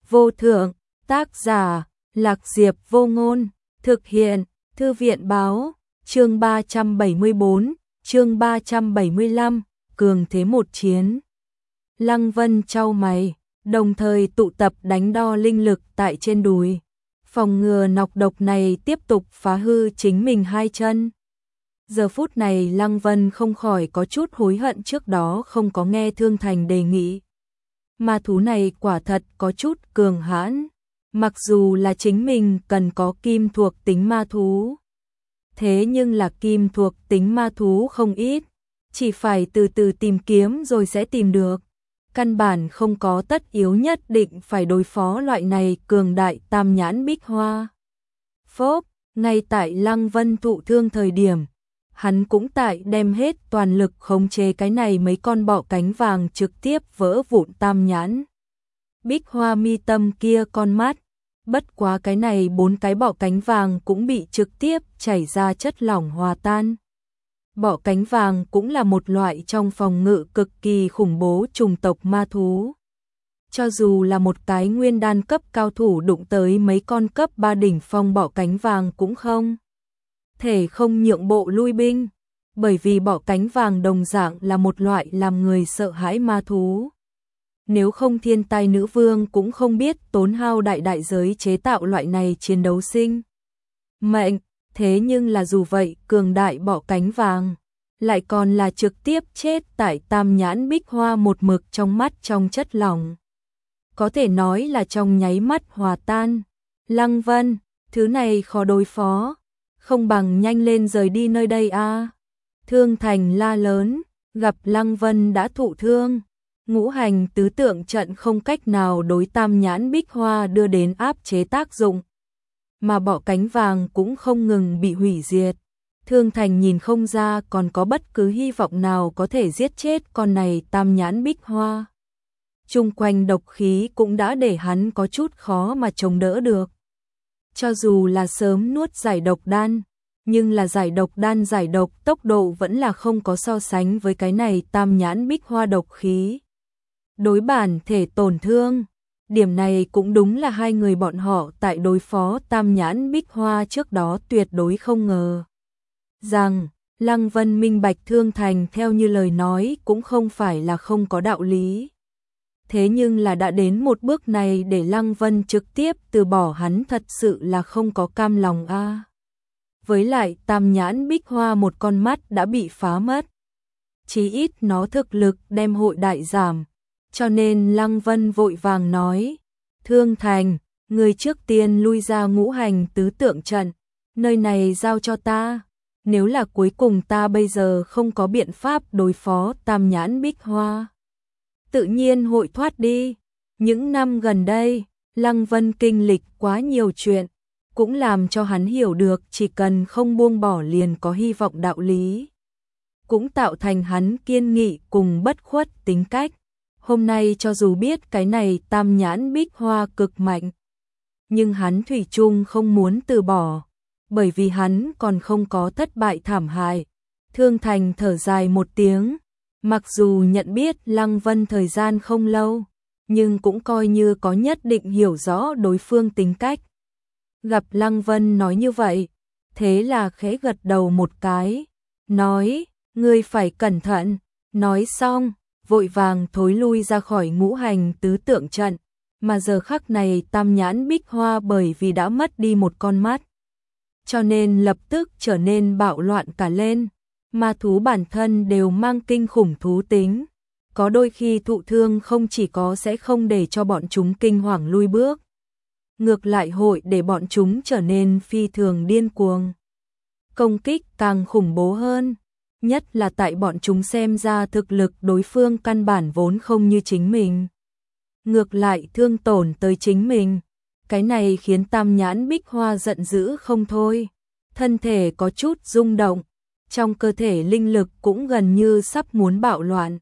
vô thượng, tác giả, Lạc Diệp Vô Ngôn, thực hiện, Thư viện báo, chương 374, chương 375, cường thế một chiến. Lăng Vân chau mày, đồng thời tụ tập đánh đo linh lực tại trên đùi, phòng ngừa nọc độc này tiếp tục phá hư chính mình hai chân. Giờ phút này Lăng Vân không khỏi có chút hối hận trước đó không có nghe Thương Thành đề nghị. Ma thú này quả thật có chút cường hãn, mặc dù là chính mình cần có kim thuộc tính ma thú. Thế nhưng là kim thuộc tính ma thú không ít, chỉ phải từ từ tìm kiếm rồi sẽ tìm được. Căn bản không có tất yếu nhất định phải đối phó loại này cường đại tam nhãn bích hoa. Phốp, ngay tại Lăng Vân thụ thương thời điểm, hắn cũng tại đem hết toàn lực khống chế cái này mấy con bọ cánh vàng trực tiếp vỡ vụn tam nhãn bích hoa mi tâm kia con mắt. Bất quá cái này 4 cái bọ cánh vàng cũng bị trực tiếp chảy ra chất lỏng hòa tan. Bọ cánh vàng cũng là một loại trong phòng ngự cực kỳ khủng bố chủng tộc ma thú. Cho dù là một cái nguyên đan cấp cao thủ đụng tới mấy con cấp 3 đỉnh phong bọ cánh vàng cũng không thể không nhượng bộ lui binh, bởi vì bọ cánh vàng đồng dạng là một loại làm người sợ hãi ma thú. Nếu không Thiên Tai Nữ Vương cũng không biết tốn hao đại giới chế tạo loại này chiến đấu sinh mệnh, thế nhưng là dù vậy cường đại bọ cánh vàng lại còn là trực tiếp chết tại tam nhãn bích hoa một mực trong mắt trong chất lỏng. Có thể nói là trong nháy mắt hòa tan. Lăng Vân, thứ này khó đối phó, không bằng nhanh lên rời đi nơi đây a. Thương Thành la lớn, gặp Lăng Vân đã thụ thương. Ngũ hành tứ tượng trận không cách nào đối tam nhãn bích hoa đưa đến áp chế tác dụng, mà bọ cánh vàng cũng không ngừng bị hủy diệt. Thương Thành nhìn không ra còn có bất cứ hy vọng nào có thể giết chết con này tam nhãn bích hoa. Chung quanh độc khí cũng đã để hắn có chút khó mà chống đỡ được. Cho dù là sớm nuốt giải độc đan, nhưng là giải độc đan giải độc tốc độ vẫn là không có so sánh với cái này tam nhãn bích hoa độc khí. Đối bản thể tổn thương, điểm này cũng đúng là hai người bọn họ tại đối phó tam nhãn bích hoa trước đó tuyệt đối không ngờ. Rằng, Lăng Vân minh bạch Thương Thành theo như lời nói cũng không phải là không có đạo lý. Thế nhưng là đã đến một bước này để Lăng Vân trực tiếp từ bỏ hắn thật sự là không có cam lòng a. Với lại tam nhãn bích hoa một con mắt đã bị phá mất. Chí ít nó thực lực đem hội đại giảm. Cho nên Lăng Vân vội vàng nói, Thương Thành, người trước tiên lui ra ngũ hành tứ tượng trận, nơi này giao cho ta. Nếu là cuối cùng ta bây giờ không có biện pháp đối phó tam nhãn bích hoa, tự nhiên hội thoát đi. Những năm gần đây, Lăng Vân kinh lịch quá nhiều chuyện, cũng làm cho hắn hiểu được chỉ cần không buông bỏ liền có hy vọng đạo lý. Cũng tạo thành hắn kiên nghị cùng bất khuất tính cách. Hôm nay cho dù biết cái này tam nhãn bích hoa cực mạnh, nhưng hắn thủy chung không muốn từ bỏ, bởi vì hắn còn không có thất bại thảm hại. Thương Thành thở dài một tiếng, mặc dù nhận biết Lăng Vân thời gian không lâu, nhưng cũng coi như có nhất định hiểu rõ đối phương tính cách. Gặp Lăng Vân nói như vậy, thế là khẽ gật đầu một cái, nói, ngươi phải cẩn thận. Nói xong, vội vàng thối lui ra khỏi ngũ hành tứ tượng trận, mà giờ khắc này tam nhãn bích hoa bởi vì đã mất đi một con mắt, cho nên lập tức trở nên bạo loạn cả lên. Ma thú bản thân đều mang kinh khủng thú tính, có đôi khi thụ thương không chỉ có sẽ không để cho bọn chúng kinh hoàng lui bước, ngược lại hội để bọn chúng trở nên phi thường điên cuồng, công kích càng khủng bố hơn. Nhất là tại bọn chúng xem ra thực lực đối phương căn bản vốn không như chính mình, ngược lại thương tổn tới chính mình. Cái này khiến tam nhãn bích hoa giận dữ không thôi, thân thể có chút rung động, trong cơ thể linh lực cũng gần như sắp muốn bạo loạn.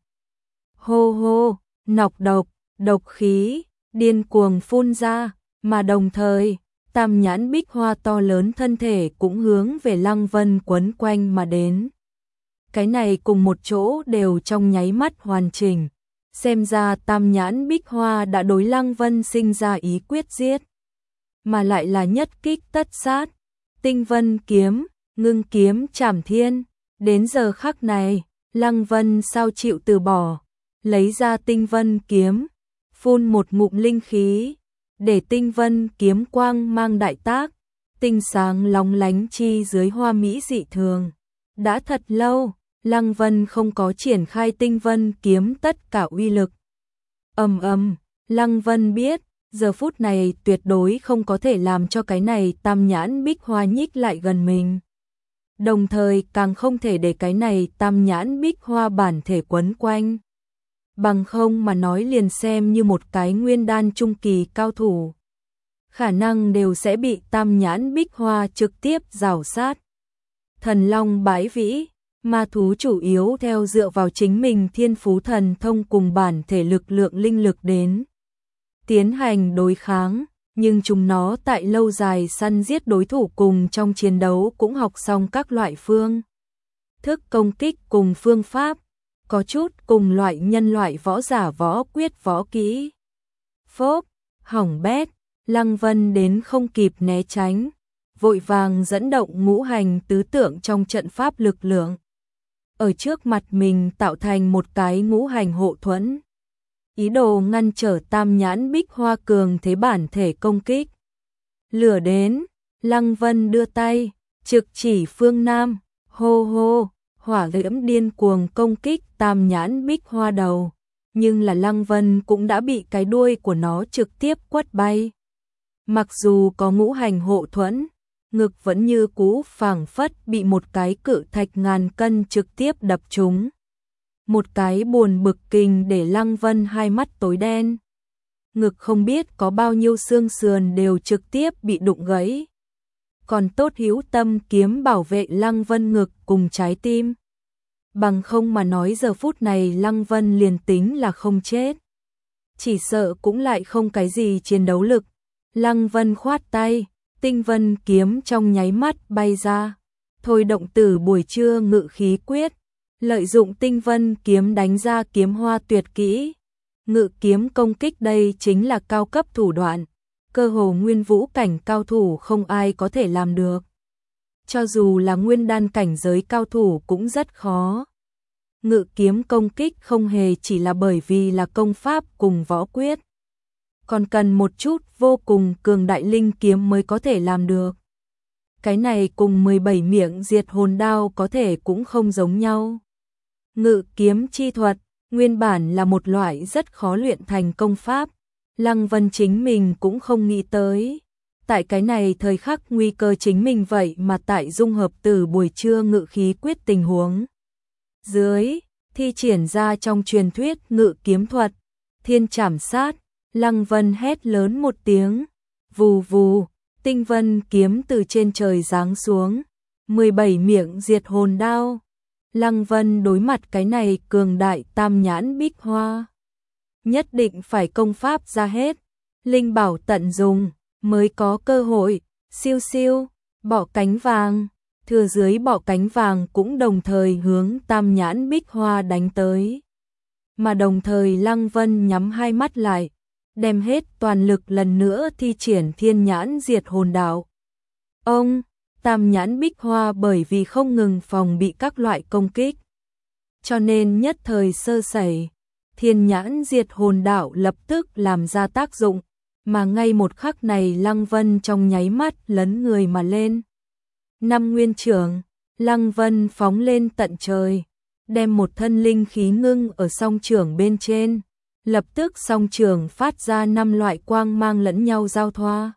Hô hô, nọc độc, độc khí, điên cuồng phun ra, mà đồng thời, tam nhãn bích hoa to lớn thân thể cũng hướng về Lăng Vân quấn quanh mà đến. Cái này cùng một chỗ đều trong nháy mắt hoàn chỉnh, Xem ra Tam Nhãn Bích Hoa đã đối Lăng Vân sinh ra ý quyết giết, mà lại là nhất kích tất sát. Tinh Vân kiếm, ngưng kiếm trảm thiên. Đến giờ khắc này, Lăng Vân sao chịu từ bỏ, lấy ra Tinh Vân kiếm, phun một ngụm linh khí, để Tinh Vân kiếm quang mang đại tác, tinh sáng lóng lánh chi dưới hoa mỹ dị thường. Đã thật lâu, Lăng Vân không có triển khai Tinh Vân kiếm tất cả uy lực. Lăng Vân biết, giờ phút này tuyệt đối không có thể làm cho cái này Tam Nhãn Bích Hoa nhích lại gần mình. Đồng thời càng không thể để cái này Tam Nhãn Bích Hoa bản thể quấn quanh. Bằng không mà nói liền xem như một cái nguyên đan trung kỳ cao thủ, khả năng đều sẽ bị Tam Nhãn Bích Hoa trực tiếp rào sát. Thần Long bái vĩ, ma thú chủ yếu theo dựa vào chính mình thiên phú thần thông cùng bản thể lực lượng linh lực đến tiến hành đối kháng, nhưng chúng nó tại lâu dài săn giết đối thủ cùng trong chiến đấu cũng học xong các loại phương thức công kích cùng phương pháp, có chút cùng loại nhân loại võ giả võ quyết võ kỹ. Phốp, hỏng bét, Lăng Vân đến không kịp né tránh, vội vàng dẫn động ngũ hành tứ tượng trong trận pháp lực lượng. Ở trước mặt mình tạo thành một cái ngũ hành hộ thuẫn, ý đồ ngăn trở Tam Nhãn Bích Hoa cường thế bản thể công kích. Lửa đến, Lăng Vân đưa tay, trực chỉ phương Nam, hô hô, hỏa diễm điên cuồng công kích Tam Nhãn Bích Hoa đầu, nhưng là Lăng Vân cũng đã bị cái đuôi của nó trực tiếp quất bay. Mặc dù có ngũ hành hộ thuẫn, ngực vẫn như cũ phảng phất bị một cái cự thạch ngàn cân trực tiếp đập trúng. Một cái buồn bực kinh để Lăng Vân hai mắt tối đen. Ngực không biết có bao nhiêu xương sườn đều trực tiếp bị đụng gãy. Còn tốt Hữu Tâm kiếm bảo vệ Lăng Vân ngực cùng trái tim. Bằng không mà nói giờ phút này Lăng Vân liền tính là không chết, chỉ sợ cũng lại không cái gì chiến đấu lực. Lăng Vân khoát tay, Tinh Vân kiếm trong nháy mắt bay ra, thôi động từ buổi trưa ngự khí quyết, lợi dụng Tinh Vân kiếm đánh ra kiếm hoa tuyệt kỹ. Ngự kiếm công kích đây chính là cao cấp thủ đoạn, cơ hồ nguyên vũ cảnh cao thủ không ai có thể làm được. Cho dù là nguyên đan cảnh giới cao thủ cũng rất khó. Ngự kiếm công kích không hề chỉ là bởi vì là công pháp cùng võ quyết, còn cần một chút vô cùng cường đại linh kiếm mới có thể làm được. Cái này cùng 17 miệng diệt hồn đao có thể cũng không giống nhau. Ngự kiếm chi thuật nguyên bản là một loại rất khó luyện thành công pháp, Lăng Vân chính mình cũng không nghĩ tới. Tại cái này thời khắc nguy cơ chính mình vậy mà tại dung hợp từ buổi trưa ngự khí quyết tình huống dưới, thi triển ra trong truyền thuyết ngự kiếm thuật, thiên trảm sát. Lăng Vân hét lớn một tiếng, vù vù, Tinh Vân kiếm từ trên trời giáng xuống, 17 miệng diệt hồn đao. Lăng Vân đối mặt cái này cường đại Tam Nhãn Bích Hoa, nhất định phải công pháp ra hết, linh bảo tận dùng mới có cơ hội. Siêu siêu, bọ cánh vàng, thừa dưới bọ cánh vàng cũng đồng thời hướng Tam Nhãn Bích Hoa đánh tới. Mà đồng thời Lăng Vân nhắm hai mắt lại, đem hết toàn lực lần nữa thi triển thiên nhãn diệt hồn đạo. Ông, Tam Nhãn Bích Hoa bởi vì không ngừng phòng bị các loại công kích, cho nên nhất thời sơ sẩy, thiên nhãn diệt hồn đạo lập tức làm ra tác dụng, mà ngay một khắc này Lăng Vân trong nháy mắt lấn người mà lên. Năm nguyên trưởng, Lăng Vân phóng lên tận trời, đem một thân linh khí ngưng ở song trưởng bên trên. Lập tức song trường phát ra 5 loại quang mang lẫn nhau giao thoa.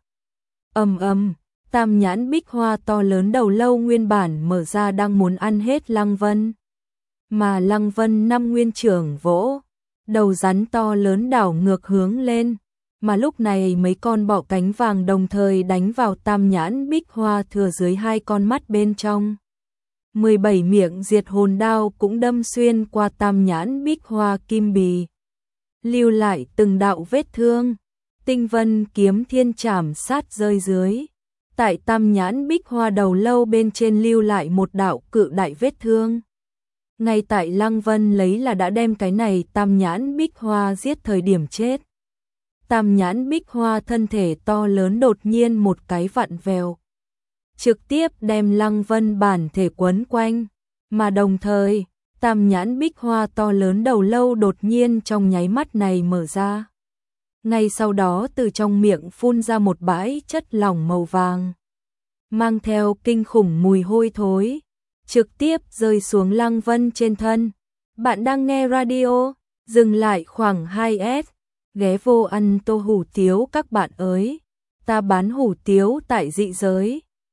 Tam Nhãn Bích Hoa to lớn đầu lâu nguyên bản mở ra đang muốn ăn hết Lăng Vân. Mà Lăng Vân 5 nguyên trưởng vỗ, đầu rắn to lớn đảo ngược hướng lên, mà lúc này mấy con bọ cánh vàng đồng thời đánh vào Tam Nhãn Bích Hoa thừa dưới hai con mắt bên trong. 17 miệng diệt hồn đao cũng đâm xuyên qua Tam Nhãn Bích Hoa kim bì, lưu lại từng đạo vết thương. Tinh Vân kiếm thiên trảm sát rơi dưới, tại Tam Nhãn Bích Hoa đầu lâu bên trên lưu lại một đạo cự đại vết thương. Ngay tại Lăng Vân lấy là đã đem cái này Tam Nhãn Bích Hoa giết thời điểm chết. Tam Nhãn Bích Hoa thân thể to lớn đột nhiên một cái vặn vèo, trực tiếp đem Lăng Vân bản thể quấn quanh, mà đồng thời, Tam Nhãn Bích Hoa to lớn đầu lâu đột nhiên trong nháy mắt này mở ra. Ngay sau đó từ trong miệng phun ra một bãi chất lỏng màu vàng, mang theo kinh khủng mùi hôi thối, trực tiếp rơi xuống Lăng Vân trên thân. Bạn đang nghe radio, dừng lại khoảng 2S, ghé vô ăn tô hủ tiếu các bạn ơi. Ta bán hủ tiếu tại dị giới.